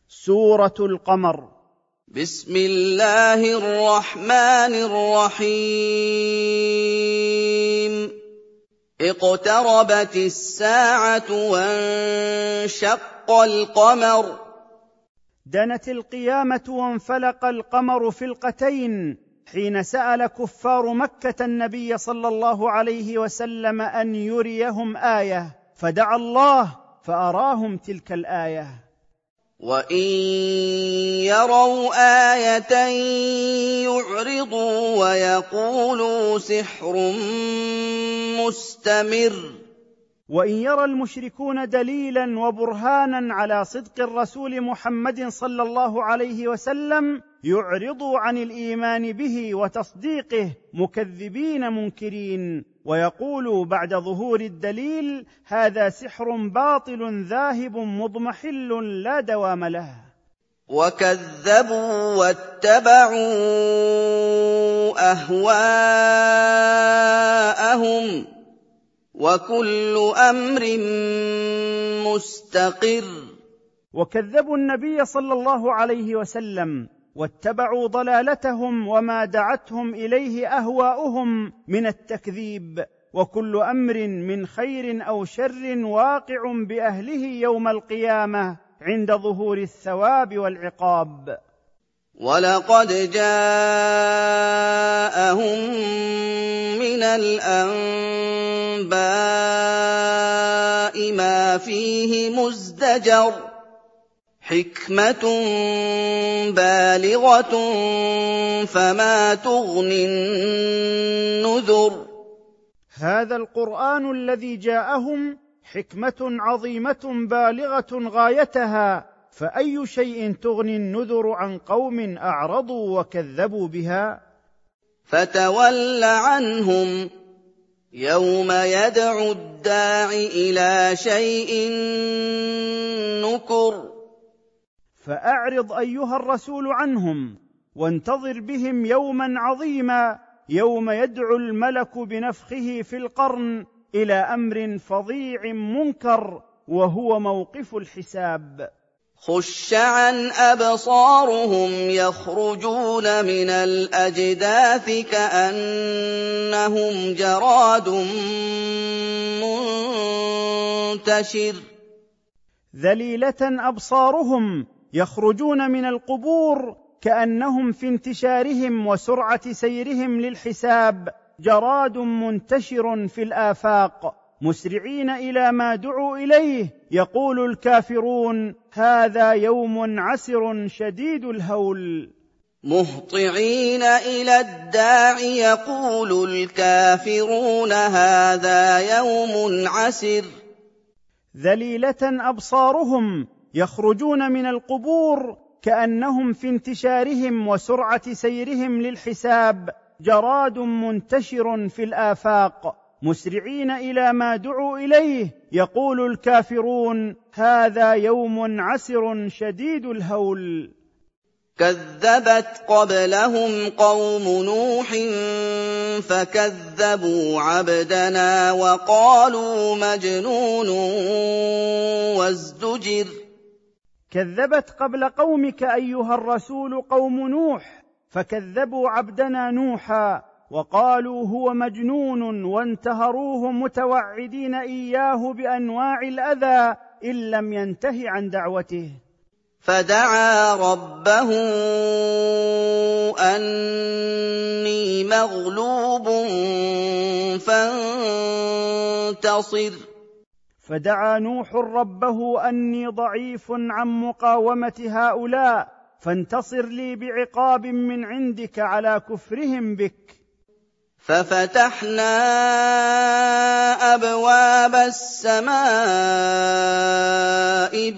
سورة القمر. بسم الله الرحمن الرحيم. اقتربت الساعة وانشق القمر. دنت القيامة وانفلق القمر فلقتين حين سأل كفار مكة النبي صلى الله عليه وسلم أن يريهم آية، فدعا الله فأراهم تلك الآية. وَإِن يَرَوْا آيَةً يُعْرِضُوا وَيَقُولُوا سِحْرٌ مُّسْتَمِرٌّ. وإن يرى المشركون دليلا وبرهانا على صدق الرسول محمد صلى الله عليه وسلم يعرضوا عن الإيمان به وتصديقه مكذبين منكرين، ويقولوا بعد ظهور الدليل: هذا سحر باطل ذاهب مضمحل لا دوام له. وَكَذَّبُوا وَاتَّبَعُوا أَهْوَاءَهُمْ وَكُلُّ أَمْرٍ مُّسْتَقِرٌّ. وكذبوا النبي صلى الله عليه وسلم واتبعوا ضلالتهم وما دعتهم إليه أهواؤهم من التكذيب، وكل أمر من خير أو شر واقع بأهله يوم القيامة عند ظهور الثواب والعقاب. وَلَقَدْ جَاءَهُم مِّنَ الْأَنبَاءِ مَا فِيهِ مُزْدَجَرٌ. حِكْمَةٌ بَالِغَةٌ فَمَا تُغْنِ النُّذُرُ. هذا القرآن الذي جاءهم حكمة عظيمة بالغة غايتها، فأي شيء تغني النذر عن قوم أعرضوا وكذبوا بها؟ فَتَوَلَّ عَنْهُمْ يَوْمَ يَدْعُ الدَّاعِ إِلَىٰ شَيْءٍ نُّكُرٍ. فأعرض أيها الرسول عنهم وانتظر بهم يوما عظيما، يوم يدعو الملك بنفخه في القرن إلى أمر فظيع منكر، وهو موقف الحساب. خُشَّ عَنْ أَبْصَارُهُمْ يَخْرُجُونَ مِنَ الْأَجْدَاثِ كَأَنَّهُمْ جَرَادٌ مُّنتَشِرٌ. ذليلة أبصارهم يخرجون من القبور كأنهم في انتشارهم وسرعة سيرهم للحساب جراد منتشر في الآفاق، مسرعين إلى ما دعوا إليه. يقول الكافرون: هذا يوم عسر شديد الهول. مُهْطِعِينَ إِلَى الدَّاعِ يَقُولُ الْكَافِرُونَ هَٰذَا يَوْمٌ عَسِرٌ. ذليلة أبصارهم يخرجون من القبور كأنهم في انتشارهم وسرعة سيرهم للحساب جراد منتشر في الآفاق، مسرعين إلى ما دعوا إليه. يقول الكافرون: هذا يوم عسر شديد الهول. كَذَّبَتْ قَبْلَهُمْ قَوْمُ نُوحٍ فَكَذَّبُوا عَبْدَنَا وَقَالُوا مَجْنُونٌ وَازْدُجِرَ. كذبت قبل قومك أيها الرسول قوم نوح فكذبوا عبدنا نوحا وقالوا هو مجنون، وانتهروه متوعدين إياه بأنواع الأذى إن لم ينته عن دعوته. فدعا ربه أني مغلوب فانتصر. فدعا نوح ربه أني ضعيف عن مقاومة هؤلاء، فانتصر لي بعقاب من عندك على كفرهم بك. ففتحنا أبواب السماء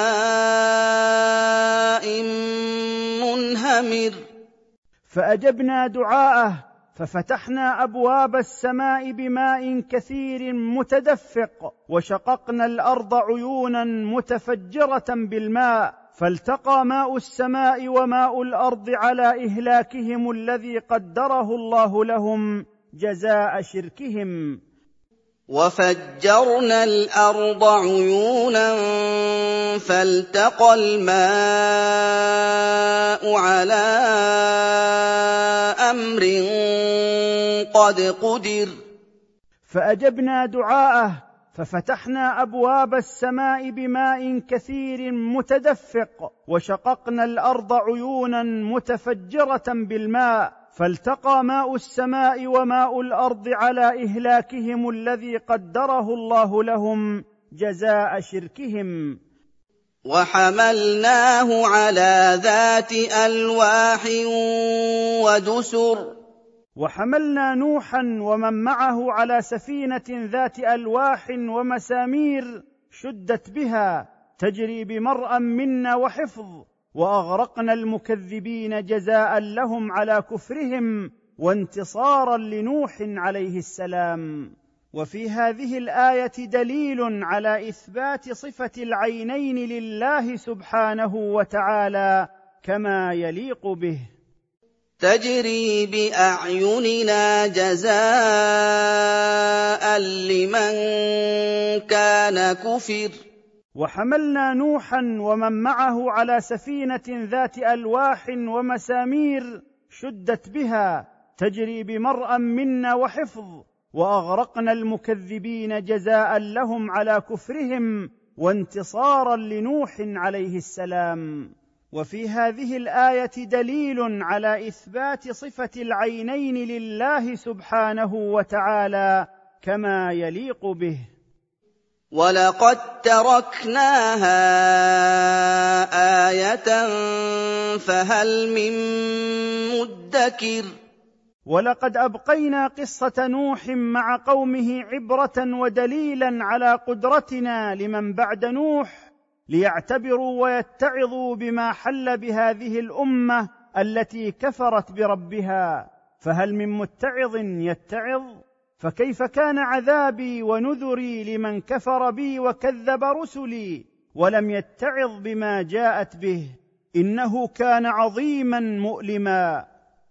بماء منهمر. فأجبنا دعاءه ففتحنا أبواب السماء بماء كثير متدفق، وشققنا الأرض عيونا متفجرة بالماء، فالتقى ماء السماء وماء الأرض على إهلاكهم الذي قدره الله لهم جزاء شركهم. وَفَجَّرْنَا الْأَرْضَ عُيُونًا فَالْتَقَى الْمَاءُ عَلَىٰ أَمْرٍ قَدْ قُدِرَ فأجبنا دعاءه ففتحنا أبواب السماء بماء كثير متدفق، وشققنا الأرض عيونا متفجرة بالماء، فالتقى ماء السماء وماء الأرض على إهلاكهم الذي قدره الله لهم جزاء شركهم. وَحَمَلْنَاهُ عَلَىٰ ذَاتِ أَلْوَاحٍ وَدُسُرٍ وحملنا نوحا ومن معه على سفينة ذات ألواح ومسامير شدت بها تجري بمرأ منا وحفظ، وأغرقنا المكذبين جزاء لهم على كفرهم وانتصارا لنوح عليه السلام. وفي هذه الآية دليل على إثبات صفة العينين لله سبحانه وتعالى كما يليق به. تجري بأعيننا جزاء لمن كان كفر. وحملنا نوحا ومن معه على سفينة ذات ألواح ومسامير شدت بها تجري بمرأ منا وحفظ، وأغرقنا المكذبين جزاء لهم على كفرهم وانتصارا لنوح عليه السلام. وفي هذه الآية دليل على إثبات صفة العينين لله سبحانه وتعالى كما يليق به. وَلَقَد تَّرَكْنَاهَا آيَةً فَهَلْ مِن مُّدَّكِرٍ. ولقد أبقينا قصة نوح مع قومه عبرة ودليلا على قدرتنا لمن بعد نوح، ليعتبروا ويتعظوا بما حل بهذه الأمة التي كفرت بربها. فهل من متعظ يتعظ؟ فكيف كان عذابي ونذري لمن كفر بي وكذب رسلي ولم يتعظ بما جاءت به، إنه كان عظيما مؤلما.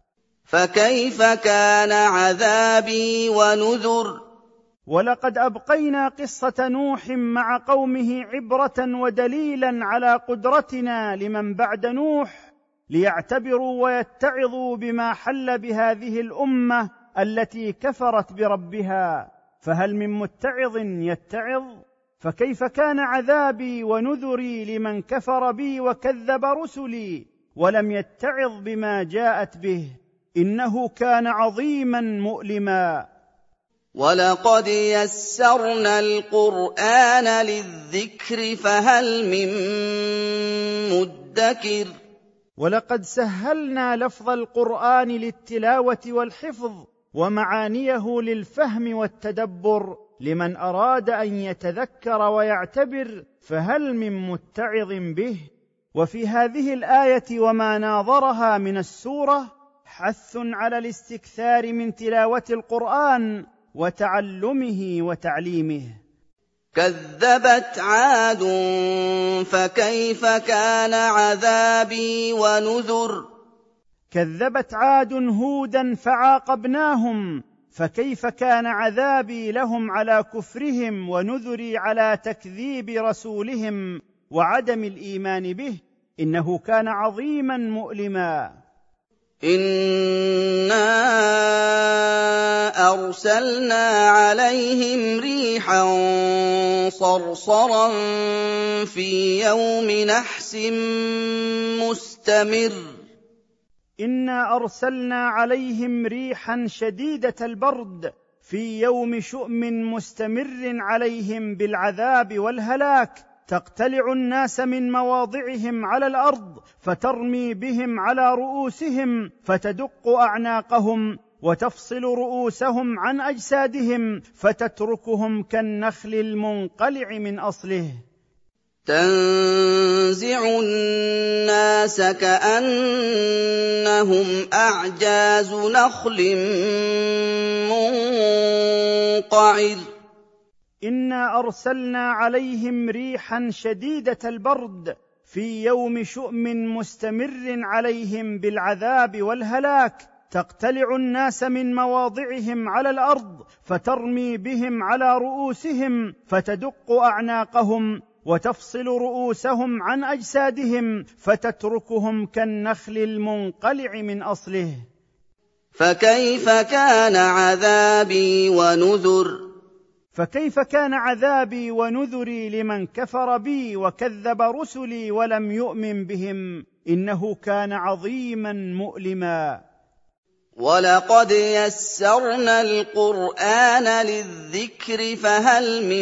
فكيف كان عذابي ونذر. ولقد أبقينا قصة نوح مع قومه عبرة ودليلا على قدرتنا لمن بعد نوح، ليعتبروا ويتعظوا بما حل بهذه الأمة التي كفرت بربها. فهل من متعظ يتعظ؟ فكيف كان عذابي ونذري لمن كفر بي وكذب رسلي ولم يتعظ بما جاءت به، إنه كان عظيما مؤلما. وَلَقَدْ يَسَّرْنَا الْقُرْآنَ لِلذِّكْرِ فَهَلْ مِن مُّدَّكِرٍ. ولقد سهلنا لفظ القرآن للتلاوة والحفظ ومعانيه للفهم والتدبر لمن أراد أن يتذكر ويعتبر، فهل من متعظ به. وفي هذه الآية وما ناظرها من السورة حث على الاستكثار من تلاوة القرآن وتعلمه وتعليمه. كذبت عاد فكيف كان عذابي ونذر. كذبت عاد هودا فعاقبناهم، فكيف كان عذابي لهم على كفرهم ونذري على تكذيب رسولهم وعدم الإيمان به، إنه كان عظيما مؤلما. إِنَّا أَرْسَلْنَا عَلَيْهِمْ رِيحًا صَرْصَرًا فِي يَوْمِ نَحْسٍ مُّسْتَمِرٍّ. إنا أرسلنا عليهم ريحا شديدة البرد في يوم شؤم مستمر عليهم بالعذاب والهلاك، تقتلع الناس من مواضعهم على الأرض فترمي بهم على رؤوسهم فتدق أعناقهم وتفصل رؤوسهم عن أجسادهم فتتركهم كالنخل المنقلع من أصله. تنزع الناس كأنهم أعجاز نخل منقعر. إنا أرسلنا عليهم ريحا شديدة البرد في يوم شؤم مستمر عليهم بالعذاب والهلاك، تقتلع الناس من مواضعهم على الارض فترمي بهم على رؤوسهم فتدق اعناقهم وتفصل رؤوسهم عن اجسادهم فتتركهم كالنخل المنقلع من اصله. فكيف كان عذابي ونذر؟ فكيف كان عذابي ونذري لمن كفر بي وكذب رسلي ولم يؤمن بهم؟ إنه كان عظيما مؤلما. ولقد يسرنا القرآن للذكر فهل من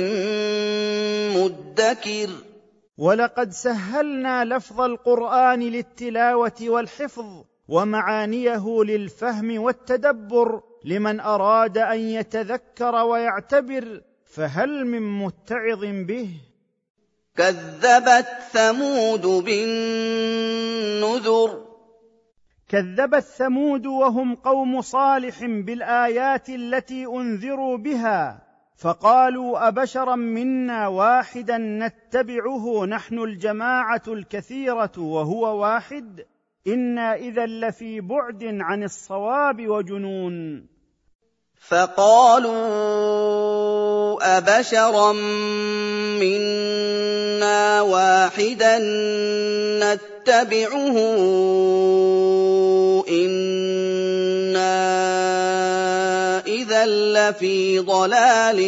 مدكر؟ ولقد سهلنا لفظ القرآن للتلاوة والحفظ ومعانيه للفهم والتدبر لمن أراد أن يتذكر ويعتبر، فهل من متعظ به؟ كذبت ثمود بالنذر. كذبت ثمود وهم قوم صالح بالآيات التي أنذروا بها، فقالوا أبشرا منا واحدا نتبعه نحن الجماعة الكثيرة وهو واحد إنا إذا لفي بعد عن الصواب وجنون. فقالوا أبشرا منا واحدا نتبعه إنا إذا لفي ضلال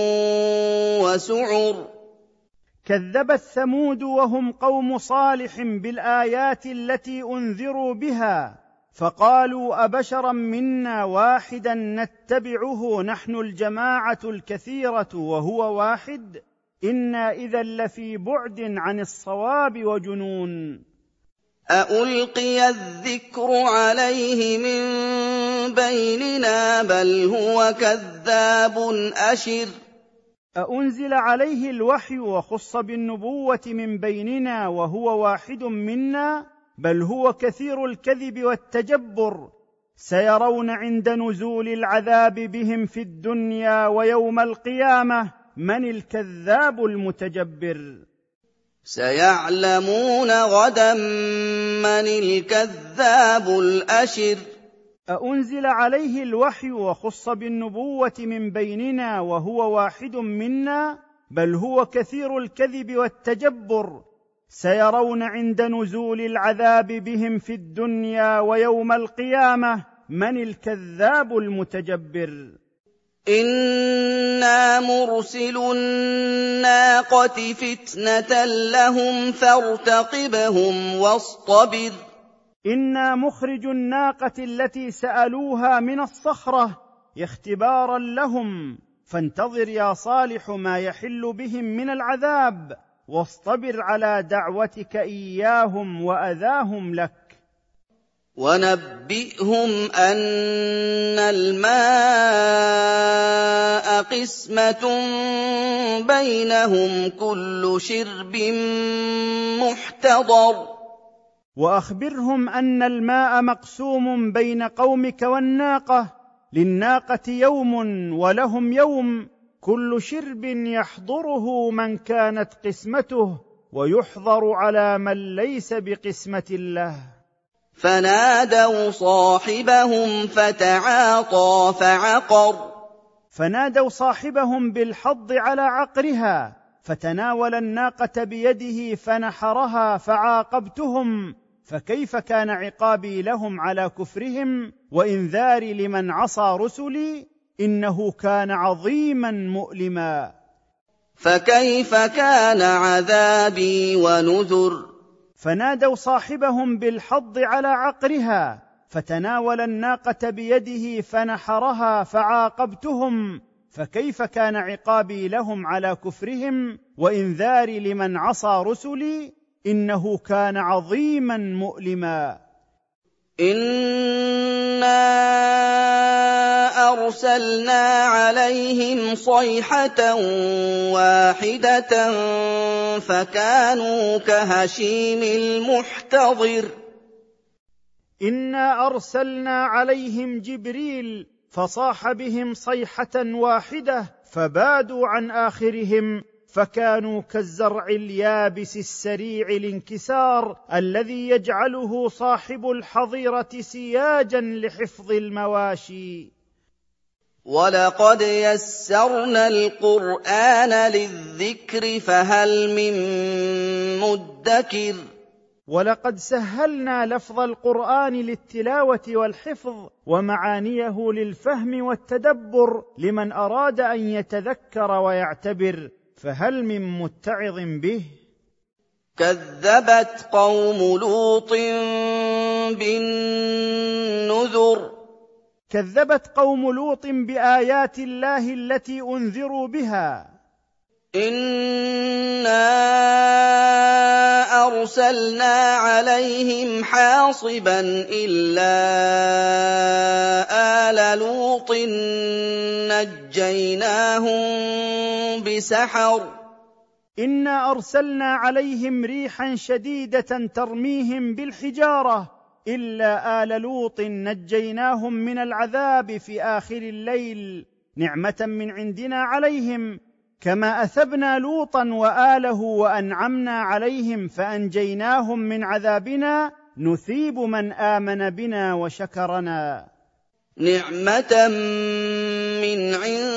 وسعر. كذبت ثمود وهم قوم صالح بالآيات التي أنذروا بها، فقالوا أبشرا منا واحدا نتبعه نحن الجماعة الكثيرة وهو واحد إنا إذا لفي بعد عن الصواب وجنون. أألقي الذكر عليه من بيننا بل هو كذاب أشر. أأنزل عليه الوحي وخص بالنبوة من بيننا وهو واحد منا بل هو كثير الكذب والتجبر. سيرون عند نزول العذاب بهم في الدنيا ويوم القيامة من الكذاب المتجبر. سيعلمون غدا من الكذاب الأشر. أأنزل عليه الوحي وخص بالنبوة من بيننا وهو واحد منا بل هو كثير الكذب والتجبر. سيرون عند نزول العذاب بهم في الدنيا ويوم القيامة من الكذاب المتجبر. إنا مرسل الناقة فتنة لهم فارتقبهم واصطبر. إنا مخرج الناقة التي سألوها من الصخرة اختبارا لهم، فانتظر يا صالح ما يحل بهم من العذاب واصطبر على دعوتك إياهم وأذاهم لك. ونبئهم أن الماء قسمة بينهم كل شرب محتضر. وأخبرهم أن الماء مقسوم بين قومك والناقة، للناقة يوم ولهم يوم، كل شرب يحضره من كانت قسمته ويحضر على من ليس بقسمة الله. فنادوا صاحبهم فتعاطى فعقر. فنادوا صاحبهم بالحض على عقرها، فتناول الناقة بيده فنحرها فعاقبتهم، فكيف كان عقابي لهم على كفرهم وإنذاري لمن عصى رسلي؟ إنه كان عظيما مؤلما. فكيف كان عذابي ونذر؟ فنادوا صاحبهم بالحض على عقرها، فتناول الناقة بيده فنحرها فعاقبتهم، فكيف كان عقابي لهم على كفرهم وإنذاري لمن عصى رسلي؟ إنه كان عظيما مؤلما. إنا أرسلنا عليهم صيحة واحدة فكانوا كهشيم المحتضر. إنا أرسلنا عليهم جبريل فصاح بهم صيحة واحدة فبادوا عن آخرهم فكانوا كالزرع اليابس السريع الانكسار الذي يجعله صاحب الحظيرة سياجا لحفظ المواشي. ولقد يسرنا القرآن للذكر فهل من مدكر. ولقد سهلنا لفظ القرآن للتلاوة والحفظ ومعانيه للفهم والتدبر لمن أراد أن يتذكر ويعتبر، فهل من متعظ به؟ كذبت قوم لوط بالنذر. كذبت قوم لوط بآيات الله التي أنذروا بها. إنا أرسلنا عليهم حاصبا إلا آل لوط نجيناهم بسحر. إنا أرسلنا عليهم ريحا شديدة ترميهم بالحجارة إلا آل لوط نجيناهم من العذاب في آخر الليل نعمة من عندنا عليهم، كما أثبنا لوطا وآله وأنعمنا عليهم فأنجيناهم من عذابنا نثيب من آمن بنا وشكرنا. نعمة من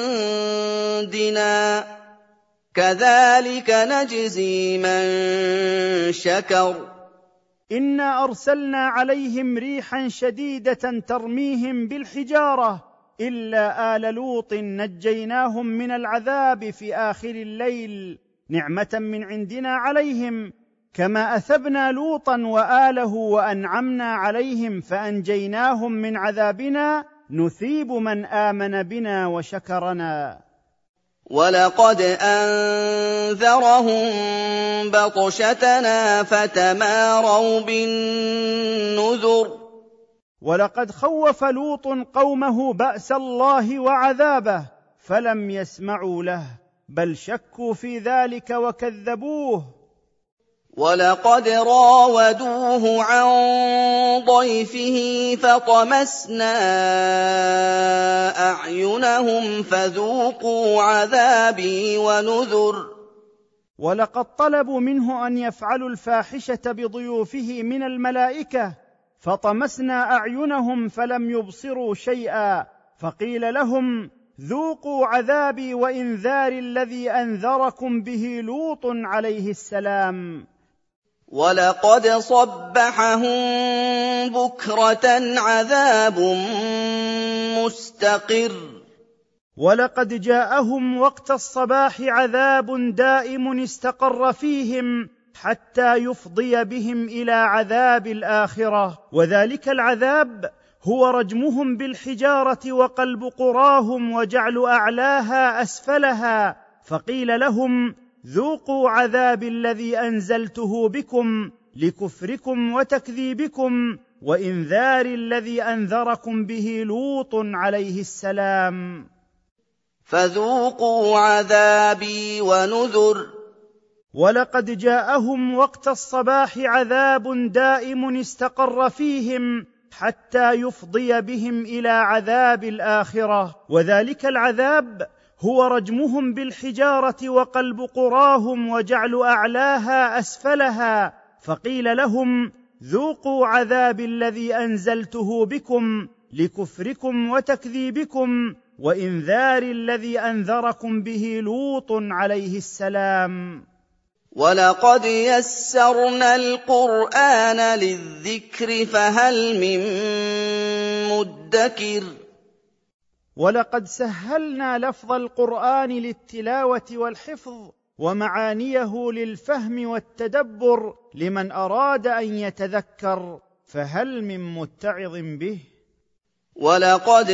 عندنا كذلك نجزي من شكر. إنا أرسلنا عليهم ريحا شديدة ترميهم بالحجارة إلا آل لوط نجيناهم من العذاب في آخر الليل نعمة من عندنا عليهم، كما أثبنا لوطا وآله وأنعمنا عليهم فأنجيناهم من عذابنا نثيب من آمن بنا وشكرنا. ولقد أنذرهم بطشتنا فتماروا بالنذر. ولقد خوف لوط قومه بأس الله وعذابه فلم يسمعوا له بل شكوا في ذلك وكذبوه. ولقد راودوه عن ضيفه فطمسنا أعينهم فذوقوا عذابي ونذر. ولقد طلبوا منه أن يفعلوا الفاحشة بضيوفه من الملائكة فطمسنا أعينهم فلم يبصروا شيئا، فقيل لهم ذوقوا عذابي وإنذار الذي أنذركم به لوط عليه السلام. ولقد صبحهم بكرة عذاب مستقر. ولقد جاءهم وقت الصباح عذاب دائم استقر فيهم حتى يفضي بهم إلى عذاب الآخرة، وذلك العذاب هو رجمهم بالحجارة وقلب قراهم وجعل أعلاها أسفلها، فقيل لهم ذوقوا عذاب الذي أنزلته بكم لكفركم وتكذيبكم وإنذار الذي أنذركم به لوط عليه السلام. فذوقوا عذابي ونذر. ولقد جاءهم وقت الصباح عذاب دائم استقر فيهم حتى يفضي بهم إلى عذاب الآخرة، وذلك العذاب هو رجمهم بالحجارة وقلب قراهم وجعل أعلاها أسفلها، فقيل لهم ذوقوا عذاب الذي أنزلته بكم لكفركم وتكذيبكم وإنذار الذي أنذركم به لوط عليه السلام. ولقد يسرنا القرآن للذكر فهل من مدكر. ولقد سهلنا لفظ القرآن للتلاوة والحفظ ومعانيه للفهم والتدبر لمن أراد أن يتذكر، فهل من متعظ به؟ ولقد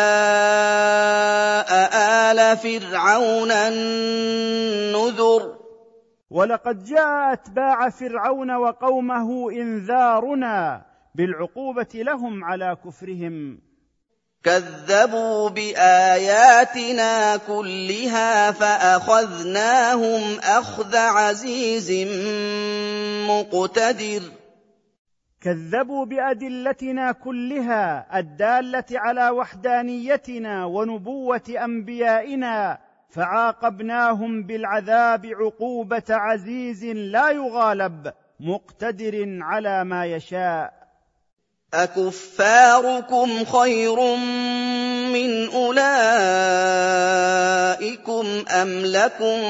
جاء آل فرعون النذر. ولقد جاء أتباع فرعون وقومه إنذارنا بالعقوبة لهم على كفرهم. كذبوا بآياتنا كلها فأخذناهم أخذ عزيز مقتدر. كذبوا بأدلتنا كلها الدالة على وحدانيتنا ونبوة أنبيائنا فعاقبناهم بالعذاب عقوبة عزيز لا يغالب مقتدر على ما يشاء. أكفاركم خير من أولئكم أم لكم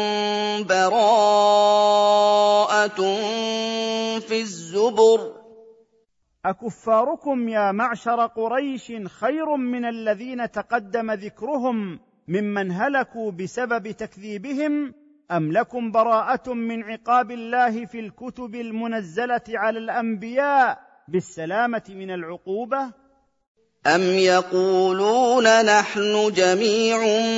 براءة في الزبر؟ أكفاركم يا معشر قريش خير من الذين تقدم ذكرهم ممن هلكوا بسبب تكذيبهم، أم لكم براءة من عقاب الله في الكتب المنزلة على الأنبياء بالسلامة من العقوبة؟ أم يقولون نحن جميع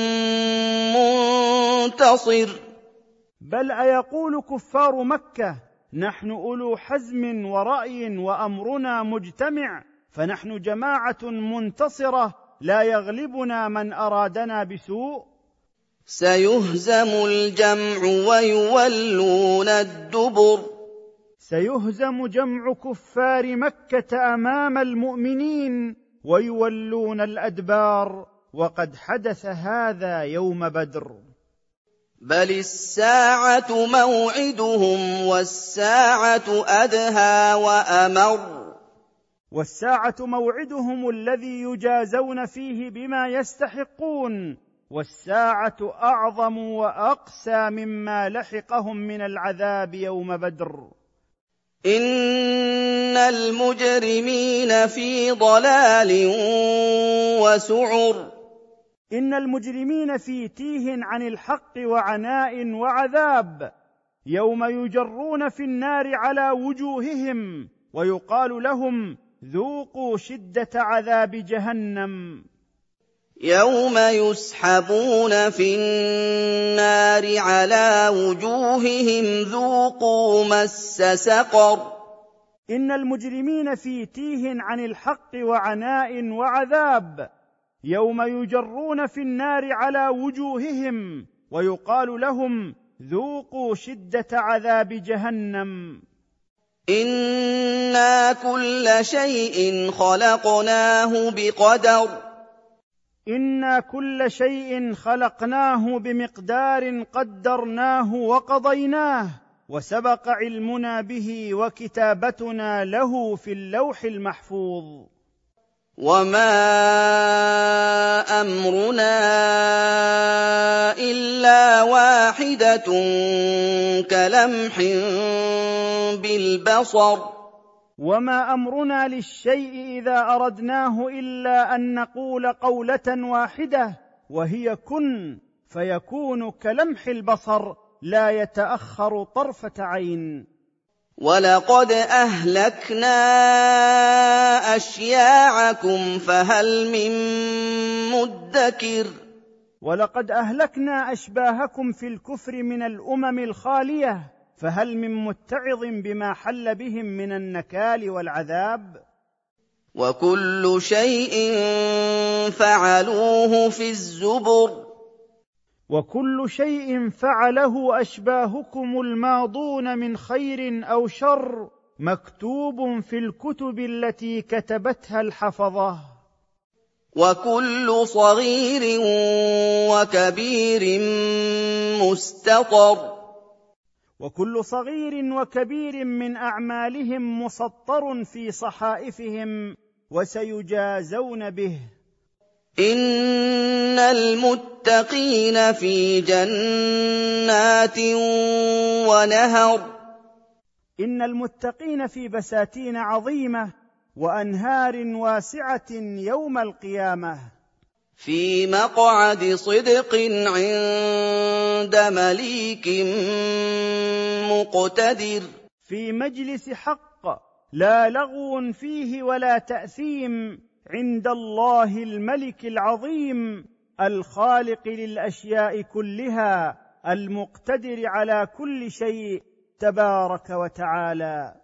منتصر؟ بل أيقول كفار مكة نحن أولو حزم ورأي وأمرنا مجتمع، فنحن جماعة منتصرة لا يغلبنا من أرادنا بسوء. سيهزم الجمع ويولون الدبر. سيهزم جمع كفار مكة أمام المؤمنين ويولون الأدبار، وقد حدث هذا يوم بدر. بل الساعة موعدهم والساعة أدهى وأمر. والساعة موعدهم الذي يجازون فيه بما يستحقون، والساعة أعظم وأقسى مما لحقهم من العذاب يوم بدر. إن المجرمين في ضلال وسعر. إن المجرمين في تيه عن الحق وعناء وعذاب، يوم يجرون في النار على وجوههم ويقال لهم ذوقوا شدة عذاب جهنم. يوم يسحبون في النار على وجوههم ذوقوا مس سقر. إن المجرمين في تيه عن الحق وعناء وعذاب، يوم يجرون في النار على وجوههم ويقال لهم ذوقوا شدة عذاب جهنم. إنا كل شيء خلقناه بقدر. إنا كل شيء خلقناه بمقدار قدرناه وقضيناه، وسبق علمنا به وكتابتنا له في اللوح المحفوظ. وما أمرنا إلا واحدة كلمح بالبصر. وما أمرنا للشيء إذا أردناه إلا أن نقول قولة واحدة، وهي كن فيكون كلمح البصر لا يتأخر طرفة عين. ولقد أهلكنا أشياعكم فهل من مدكر. ولقد أهلكنا أشباهكم في الكفر من الأمم الخالية، فهل من متعظ بما حل بهم من النكال والعذاب. وكل شيء فعلوه في الزبر. وكل شيء فعله أشباهكم الماضون من خير أو شر مكتوب في الكتب التي كتبتها الحفظة. وكل صغير وكبير مستطر. وكل صغير وكبير من أعمالهم مسطر في صحائفهم وسيجازون به. إن المتقين في جنات ونهر. إن المتقين في بساتين عظيمة وأنهار واسعة يوم القيامة. في مقعد صدق عند مليك مقتدر. في مجلس حق لا لغو فيه ولا تأثيم، عند الله الملك العظيم الخالق للأشياء كلها المقتدر على كل شيء تبارك وتعالى.